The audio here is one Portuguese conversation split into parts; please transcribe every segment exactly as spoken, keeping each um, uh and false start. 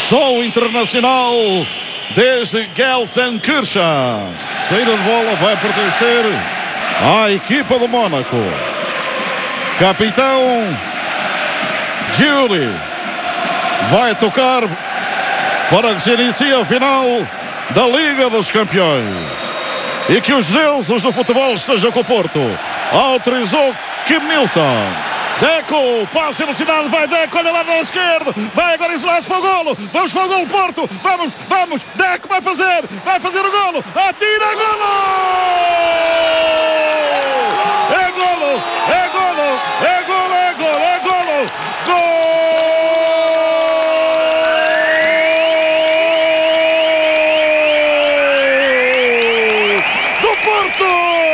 Som internacional desde Gelsenkirchen. Saída de bola vai pertencer à equipa do Mónaco. Capitão Giuli vai tocar para que se inicie a final da Liga dos Campeões. E que os deuses do futebol estejam com o Porto. Autorizou Kim Nilsson. Deco, passa em velocidade, vai Deco, olha lá na esquerda, vai agora isolar-se para o golo, vamos para o golo Porto, vamos, vamos, Deco vai fazer, vai fazer o golo, atira, golo! É golo, é golo, é golo, é golo, é golo, gol! Do Porto!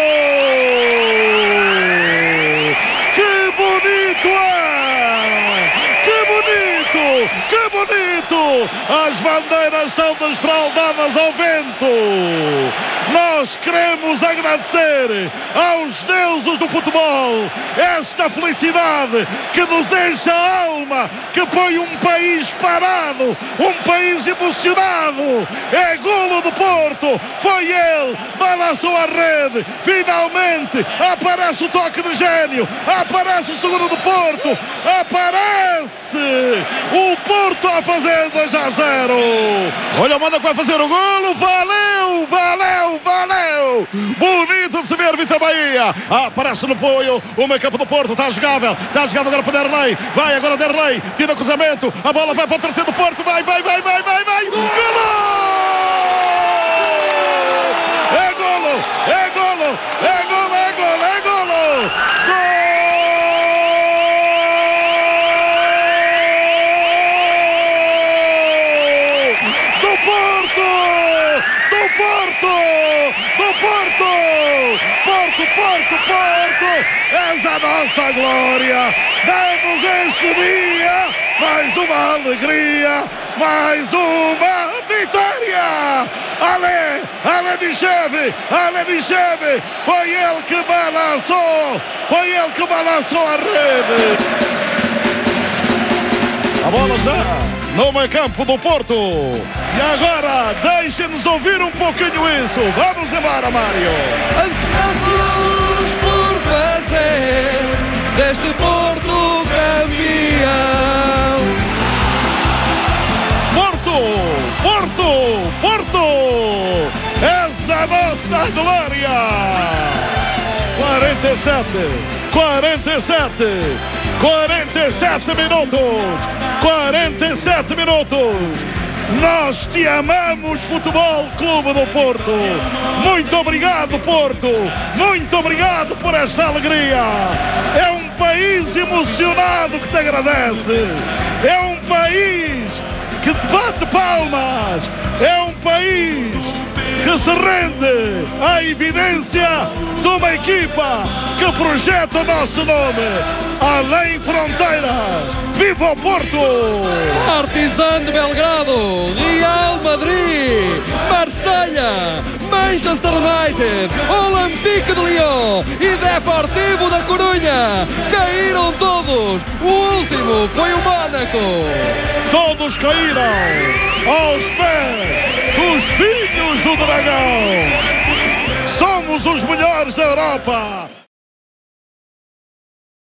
Que bonito! As bandeiras estão desfraldadas ao vento. Nós queremos agradecer aos deuses do futebol esta felicidade que nos enche a alma, que põe um país parado, um país emocionado. É golo do Porto, foi ele, balançou a rede, finalmente aparece o toque de gênio, aparece o segundo do Porto, aparece o Porto a fazer dois a zero. Olha o Mónaco vai fazer o golo, valeu, valeu, valeu. Bonito de se ver, Vitor Bahia. Ah, aparece no apoio o meio campo do Porto, está jogável, está jogável agora para Derlei, vai agora Derlei, tira o cruzamento, a bola vai para o terceiro do Porto, vai, vai, vai, vai, vai, vai, golo! É golo, é golo, é golo, é golo, é golo, gol! Porto! Do Porto! Porto, Porto, Porto! És a nossa glória! Damos este dia mais uma alegria, mais uma vitória! Ale, Ale Bicheve, Ale Bicheve! Foi ele que balançou! Foi ele que balançou a rede! A bola está no meio campo do Porto. E agora, deixem-nos ouvir um pouquinho isso. Vamos embora, Mário. Ansiosos por fazer deste Porto campeão. Porto, Porto, Porto. És a nossa glória. quarenta e sete, quarenta e sete, quarenta e sete minutos. quarenta e sete minutos. Nós te amamos, Futebol Clube do Porto. Muito obrigado, Porto. Muito obrigado por esta alegria. É um país emocionado que te agradece. É um país que te bate palmas. É um país que se rende à evidência de uma equipa que projeta o nosso nome além fronteiras. Viva o Porto! Partizan de Belgrado, Real Madrid, Marselha, Manchester United, Olympique de Lyon e Deportivo da Corunha caíram todos. O último foi o Mónaco. Todos caíram aos pés dos filhos do Dragão. Somos os melhores da Europa.